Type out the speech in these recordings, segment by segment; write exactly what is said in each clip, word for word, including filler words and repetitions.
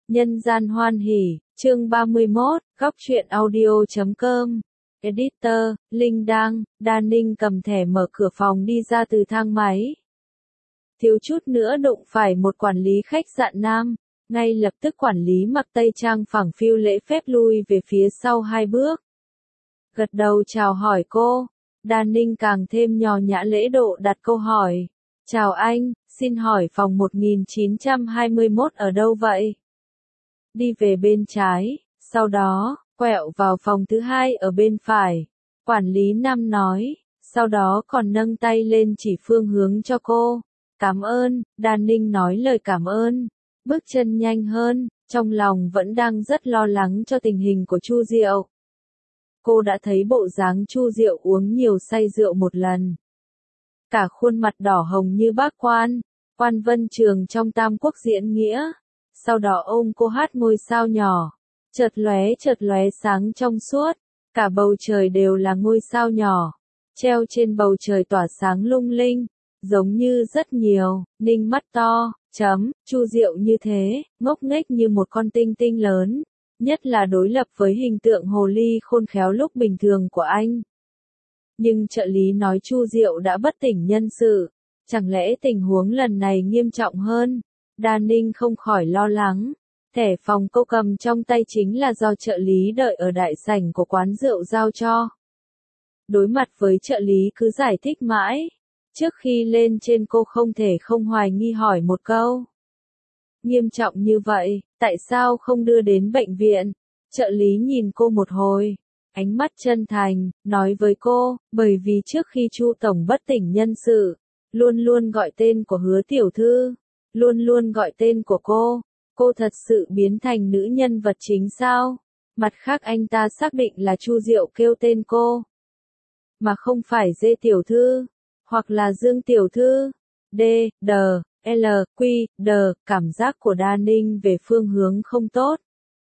Nhân gian hoan hỉ, chương ba mươi mốt, góc truyện audio chấm com. Editor, Linh Đăng, Đa Ninh cầm thẻ mở cửa phòng đi ra từ thang máy. Thiếu chút nữa đụng phải một quản lý khách sạn nam, ngay lập tức quản lý mặc tây trang phẳng phiu lễ phép lui về phía sau hai bước. Gật đầu chào hỏi cô, Đa Ninh càng thêm nhò nhã lễ độ đặt câu hỏi. Chào anh, xin hỏi phòng một nghìn chín trăm hai mươi mốt ở đâu vậy? Đi về bên trái, sau đó, quẹo vào phòng thứ hai ở bên phải. Quản lý nam nói, sau đó còn nâng tay lên chỉ phương hướng cho cô. Cảm ơn, Đa Ninh nói lời cảm ơn. Bước chân nhanh hơn, trong lòng vẫn đang rất lo lắng cho tình hình của Chu Diệu. Cô đã thấy bộ dáng Chu Diệu uống nhiều say rượu một lần. Cả khuôn mặt đỏ hồng như bác quan, quan Vân Trường trong Tam Quốc diễn nghĩa. Sau đó ôm cô hát ngôi sao nhỏ, chợt lóe chợt lóe sáng trong suốt, cả bầu trời đều là ngôi sao nhỏ, treo trên bầu trời tỏa sáng lung linh, giống như rất nhiều, Ninh mắt to, chấm, Chu Diệu như thế, ngốc nghếch như một con tinh tinh lớn, nhất là đối lập với hình tượng hồ ly khôn khéo lúc bình thường của anh. Nhưng trợ lý nói Chu Diệu đã bất tỉnh nhân sự, chẳng lẽ tình huống lần này nghiêm trọng hơn? Đa Ninh không khỏi lo lắng, thẻ phòng cô cầm trong tay chính là do trợ lý đợi ở đại sảnh của quán rượu giao cho. Đối mặt với trợ lý cứ giải thích mãi, trước khi lên trên cô không thể không hoài nghi hỏi một câu. Nghiêm trọng như vậy, tại sao không đưa đến bệnh viện? Trợ lý nhìn cô một hồi, ánh mắt chân thành, nói với cô, bởi vì trước khi Chu Tổng bất tỉnh nhân sự, luôn luôn gọi tên của Hứa Tiểu Thư. Luôn luôn gọi tên của cô, cô thật sự biến thành nữ nhân vật chính sao? Mặt khác anh ta xác định là Chu Diệu kêu tên cô, mà không phải Dê Tiểu Thư, hoặc là Dương Tiểu Thư. D, D, L, Q, D, cảm giác của Đa Ninh về phương hướng không tốt.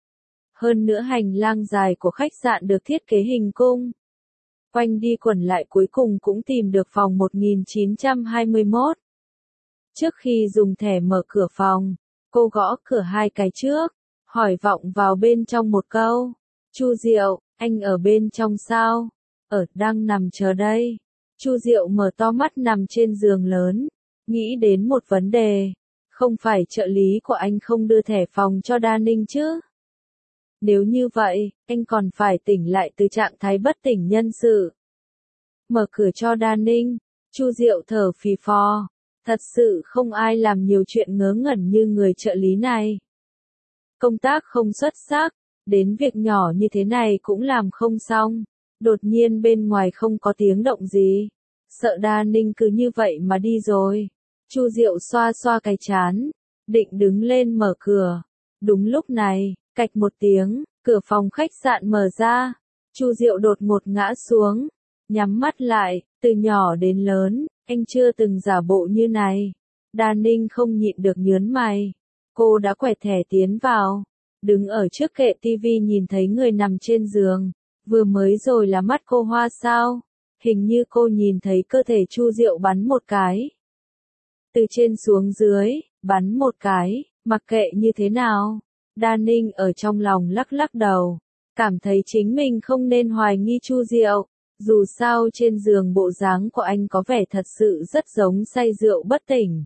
Hơn nữa hành lang dài của khách sạn được thiết kế hình cung. Quanh đi quẩn lại cuối cùng cũng tìm được phòng một nghìn chín trăm hai mươi mốt. Trước khi dùng thẻ mở cửa phòng, cô gõ cửa hai cái trước, hỏi vọng vào bên trong một câu. Chu Diệu, anh ở bên trong sao? Ở, đang nằm chờ đây. Chu Diệu mở to mắt nằm trên giường lớn, nghĩ đến một vấn đề. Không phải trợ lý của anh không đưa thẻ phòng cho Đa Ninh chứ? Nếu như vậy, anh còn phải tỉnh lại từ trạng thái bất tỉnh nhân sự. Mở cửa cho Đa Ninh, Chu Diệu thở phì phò. Thật sự không ai làm nhiều chuyện ngớ ngẩn như người trợ lý này. Công tác không xuất sắc, đến việc nhỏ như thế này cũng làm không xong. Đột nhiên bên ngoài không có tiếng động gì. Sợ Đa Ninh cứ như vậy mà đi rồi. Chu Diệu xoa xoa cái trán, định đứng lên mở cửa. Đúng lúc này, cạch một tiếng, cửa phòng khách sạn mở ra. Chu Diệu đột ngột ngã xuống, nhắm mắt lại, từ nhỏ đến lớn. Anh chưa từng giả bộ như này. Đa Ninh không nhịn được nhớn mày. Cô đã quẹt thẻ tiến vào. Đứng ở trước kệ tivi nhìn thấy người nằm trên giường. Vừa mới rồi là mắt cô hoa sao? Hình như cô nhìn thấy cơ thể Chu Diệu bắn một cái. Từ trên xuống dưới, bắn một cái, mặc kệ như thế nào. Đa Ninh ở trong lòng lắc lắc đầu. Cảm thấy chính mình không nên hoài nghi Chu Diệu. Dù sao trên giường bộ dáng của anh có vẻ thật sự rất giống say rượu bất tỉnh.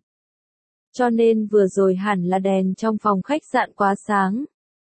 Cho nên vừa rồi hẳn là đèn trong phòng khách sạn quá sáng.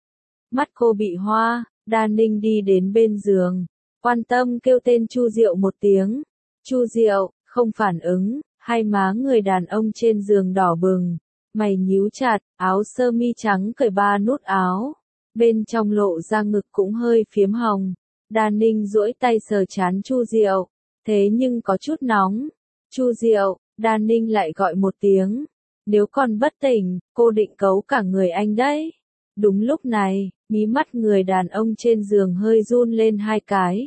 Mắt cô bị hoa, Đa Ninh đi đến bên giường, quan tâm kêu tên Chu Diệu một tiếng. Chu Diệu, không phản ứng, hai má người đàn ông trên giường đỏ bừng, mày nhíu chặt, áo sơ mi trắng cởi ba nút áo, bên trong lộ ra ngực cũng hơi phiếm hồng. Đa Ninh duỗi tay sờ trán Chu Diệu, thế nhưng có chút nóng. Chu Diệu, Đa Ninh lại gọi một tiếng. Nếu còn bất tỉnh, cô định cấu cả người anh đấy. Đúng lúc này, mí mắt người đàn ông trên giường hơi run lên hai cái.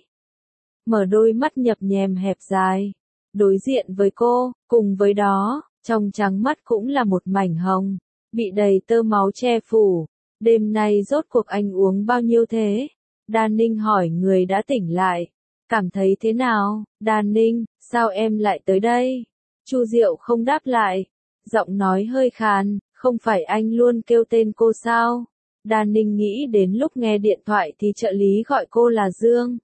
Mở đôi mắt nhập nhèm hẹp dài. Đối diện với cô, cùng với đó, trong trắng mắt cũng là một mảnh hồng, bị đầy tơ máu che phủ. Đêm nay rốt cuộc anh uống bao nhiêu thế? Đa Ninh hỏi người đã tỉnh lại. Cảm thấy thế nào, Đa Ninh, sao em lại tới đây? Chu Diệu không đáp lại. Giọng nói hơi khàn, không phải anh luôn kêu tên cô sao? Đan Ninh nghĩ đến lúc nghe điện thoại thì trợ lý gọi cô là Dương.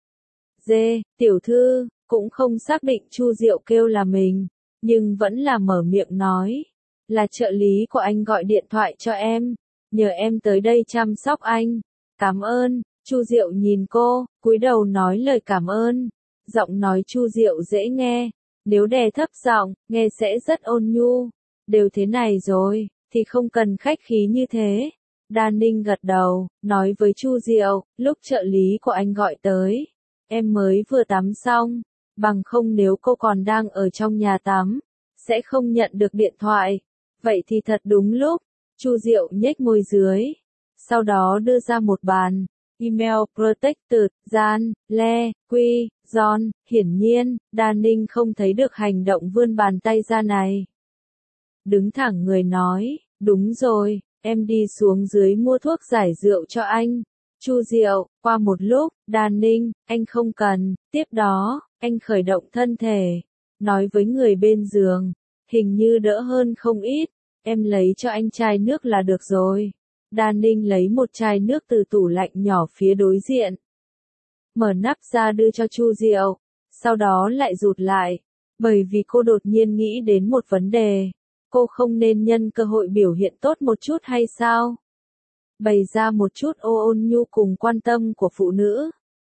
Dê, tiểu thư, cũng không xác định Chu Diệu kêu là mình, nhưng vẫn là mở miệng nói. Là trợ lý của anh gọi điện thoại cho em, nhờ em tới đây chăm sóc anh. Cảm ơn. Chu Diệu nhìn cô, cúi đầu nói lời cảm ơn. Giọng nói Chu Diệu dễ nghe, nếu đè thấp giọng, nghe sẽ rất ôn nhu. Đều thế này rồi, thì không cần khách khí như thế. Đan Ninh gật đầu, nói với Chu Diệu, lúc trợ lý của anh gọi tới, em mới vừa tắm xong, bằng không nếu cô còn đang ở trong nhà tắm, sẽ không nhận được điện thoại. Vậy thì thật đúng lúc. Chu Diệu nhếch môi dưới, sau đó đưa ra một bàn. Email Protected, Gian, Le, Quy, John, hiển nhiên, Đan Ninh không thấy được hành động vươn bàn tay ra này. Đứng thẳng người nói, đúng rồi, em đi xuống dưới mua thuốc giải rượu cho anh. Chu Diệu, qua một lúc, Đan Ninh, anh không cần, tiếp đó, anh khởi động thân thể, nói với người bên giường, hình như đỡ hơn không ít, em lấy cho anh chai nước là được rồi. Đan Ninh lấy một chai nước từ tủ lạnh nhỏ phía đối diện. Mở nắp ra đưa cho Chu Diệu, sau đó lại rụt lại, bởi vì cô đột nhiên nghĩ đến một vấn đề. Cô không nên nhân cơ hội biểu hiện tốt một chút hay sao? Bày ra một chút ô ôn nhu cùng quan tâm của phụ nữ.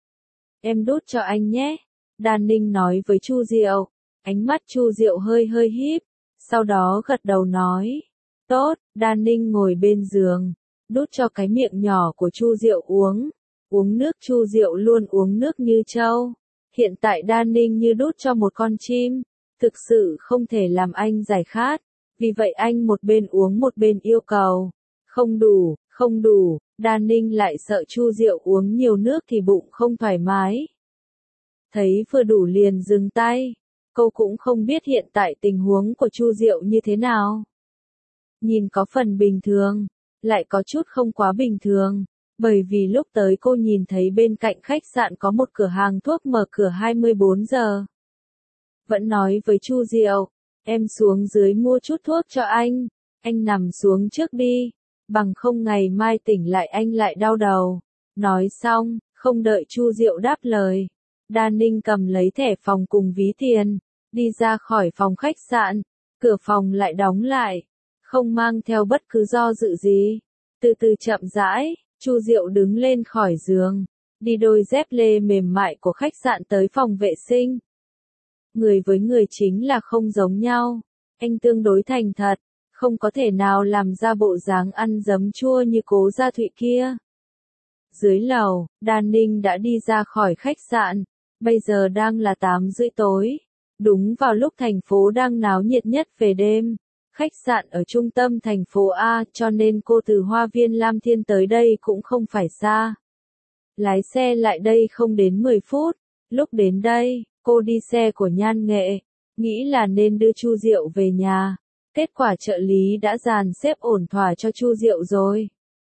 Em đút cho anh nhé. Đan Ninh nói với Chu Diệu. Ánh mắt Chu Diệu hơi hơi híp, sau đó gật đầu nói. Tốt. Đan Ninh ngồi bên giường, đút cho cái miệng nhỏ của Chu Diệu uống. Uống nước. Chu Diệu luôn uống nước như trâu. Hiện tại Đan Ninh như đút cho một con chim, thực sự không thể làm anh giải khát. Vì vậy anh một bên uống một bên yêu cầu. Không đủ, không đủ. Đan Ninh lại sợ Chu Diệu uống nhiều nước thì bụng không thoải mái. Thấy vừa đủ liền dừng tay. Cô cũng không biết hiện tại tình huống của Chu Diệu như thế nào. Nhìn có phần bình thường, lại có chút không quá bình thường. Bởi vì lúc tới cô nhìn thấy bên cạnh khách sạn có một cửa hàng thuốc mở cửa hai mươi bốn giờ. Vẫn nói với Chu Diệu, em xuống dưới mua chút thuốc cho anh, anh nằm xuống trước đi, bằng không ngày mai tỉnh lại anh lại đau đầu. Nói xong, không đợi Chu Diệu đáp lời, Đan Ninh cầm lấy thẻ phòng cùng ví tiền, đi ra khỏi phòng khách sạn, cửa phòng lại đóng lại, không mang theo bất cứ do dự gì. Từ từ chậm rãi, Chu Diệu đứng lên khỏi giường, đi đôi dép lê mềm mại của khách sạn tới phòng vệ sinh. Người với người chính là không giống nhau. Anh tương đối thành thật, không có thể nào làm ra bộ dáng ăn giấm chua như Cố Gia Thụy kia. Dưới lầu, Đan Ninh đã đi ra khỏi khách sạn, bây giờ đang là tám rưỡi tối. Đúng vào lúc thành phố đang náo nhiệt nhất về đêm. Khách sạn ở trung tâm thành phố A, cho nên cô từ Hoa viên Lam Thiên tới đây cũng không phải xa. Lái xe lại đây không đến mười phút. Lúc đến đây, cô đi xe của Nhan Nghệ, nghĩ là nên đưa Chu Diệu về nhà. Kết quả trợ lý đã dàn xếp ổn thỏa cho Chu Diệu rồi.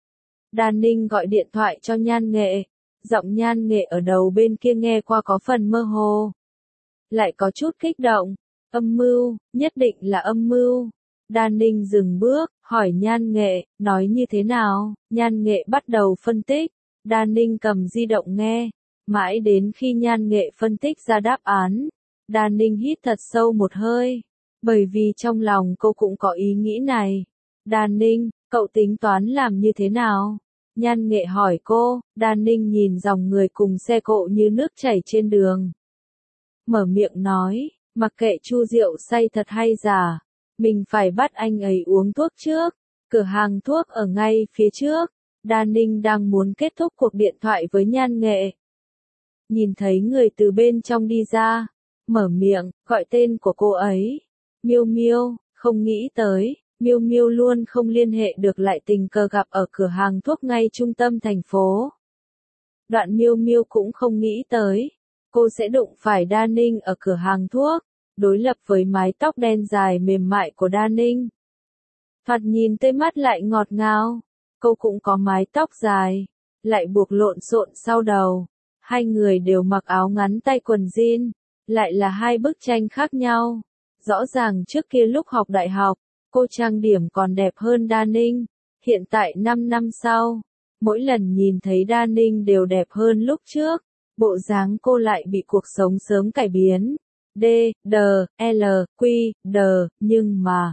Đan Ninh gọi điện thoại cho Nhan Nghệ. Giọng Nhan Nghệ ở đầu bên kia nghe qua có phần mơ hồ, lại có chút kích động. Âm mưu, nhất định là âm mưu. Đan Ninh dừng bước, hỏi Nhan Nghệ, nói như thế nào? Nhan Nghệ bắt đầu phân tích. Đan Ninh cầm di động nghe, mãi đến khi Nhan Nghệ phân tích ra đáp án. Đan Ninh hít thật sâu một hơi, bởi vì trong lòng cô cũng có ý nghĩ này. Đan Ninh, cậu tính toán làm như thế nào? Nhan Nghệ hỏi cô. Đan Ninh nhìn dòng người cùng xe cộ như nước chảy trên đường, mở miệng nói, mặc kệ Chu Diệu say thật hay giả, mình phải bắt anh ấy uống thuốc trước. Cửa hàng thuốc ở ngay phía trước. Đan Ninh đang muốn kết thúc cuộc điện thoại với Nhan Nghệ, nhìn thấy người từ bên trong đi ra, mở miệng, gọi tên của cô ấy. Miêu Miêu, không nghĩ tới, Miêu Miêu luôn không liên hệ được lại tình cờ gặp ở cửa hàng thuốc ngay trung tâm thành phố. Đoạn Miêu Miêu cũng không nghĩ tới, cô sẽ đụng phải Đan Ninh ở cửa hàng thuốc, đối lập với mái tóc đen dài mềm mại của Đan Ninh. Thoạt nhìn tươi mắt lại ngọt ngào, cô cũng có mái tóc dài, lại buộc lộn xộn sau đầu. Hai người đều mặc áo ngắn tay quần jean, lại là hai bức tranh khác nhau. Rõ ràng trước kia lúc học đại học, cô trang điểm còn đẹp hơn Đan Ninh. Hiện tại năm năm sau, mỗi lần nhìn thấy Đa Ninh đều đẹp hơn lúc trước, bộ dáng cô lại bị cuộc sống sớm cải biến. D, D, L, Q, D, nhưng mà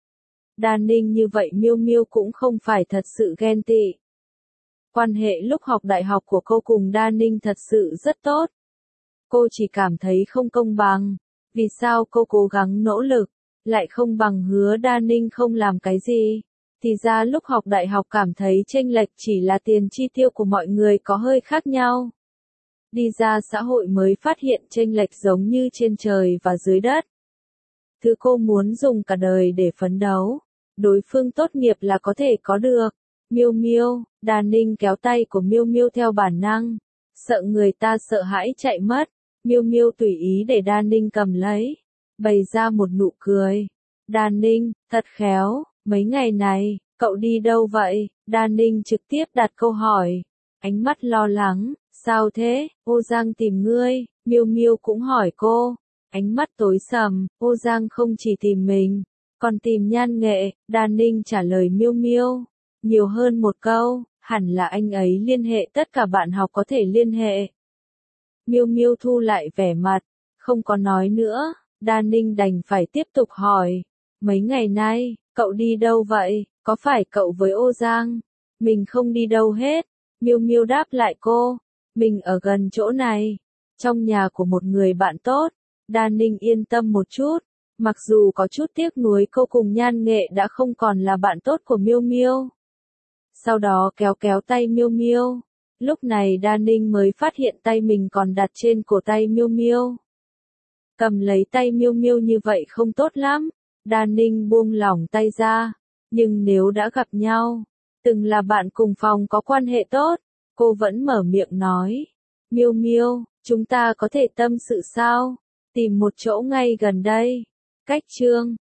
Đa Ninh như vậy Miêu Miêu cũng không phải thật sự ghen tị. Quan hệ lúc học đại học của cô cùng Đa Ninh thật sự rất tốt. Cô chỉ cảm thấy không công bằng. Vì sao cô cố gắng nỗ lực, lại không bằng Hứa Đa Ninh không làm cái gì? Thì ra lúc học đại học cảm thấy chênh lệch chỉ là tiền chi tiêu của mọi người có hơi khác nhau. Đi ra xã hội mới phát hiện chênh lệch giống như trên trời và dưới đất. Thứ cô muốn dùng cả đời để phấn đấu, đối phương tốt nghiệp là có thể có được. Miêu Miêu, Đa Ninh kéo tay của Miêu Miêu theo bản năng, sợ người ta sợ hãi chạy mất. Miêu Miêu tùy ý để Đa Ninh cầm lấy, bày ra một nụ cười. Đa Ninh, thật khéo, mấy ngày này, cậu đi đâu vậy? Đa Ninh trực tiếp đặt câu hỏi, ánh mắt lo lắng, sao thế? Ô Giang tìm ngươi. Miêu Miêu cũng hỏi cô, ánh mắt tối sầm, Ô Giang không chỉ tìm mình, còn tìm Nhan Nghệ. Đa Ninh trả lời Miêu Miêu, nhiều hơn một câu, hẳn là anh ấy liên hệ tất cả bạn học có thể liên hệ. Miêu Miêu thu lại vẻ mặt, không có nói nữa. Đa Ninh đành phải tiếp tục hỏi, mấy ngày nay, cậu đi đâu vậy? Có phải cậu với Ô Giang? Mình không đi đâu hết. Miêu Miêu đáp lại cô, mình ở gần chỗ này, trong nhà của một người bạn tốt. Đa Ninh yên tâm một chút, mặc dù có chút tiếc nuối cô cùng Nhan Nghệ đã không còn là bạn tốt của Miêu Miêu. Sau đó kéo kéo tay Miêu Miêu. Lúc này Đa Ninh mới phát hiện tay mình còn đặt trên cổ tay Miêu Miêu. Cầm lấy tay Miêu Miêu như vậy không tốt lắm. Đa Ninh buông lỏng tay ra. Nhưng nếu đã gặp nhau, từng là bạn cùng phòng có quan hệ tốt, cô vẫn mở miệng nói. Miêu Miêu, chúng ta có thể tâm sự sao? Tìm một chỗ ngay gần đây. Cách chương